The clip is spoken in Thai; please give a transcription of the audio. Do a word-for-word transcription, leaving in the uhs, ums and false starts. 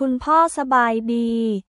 คุณพ่อสบายดี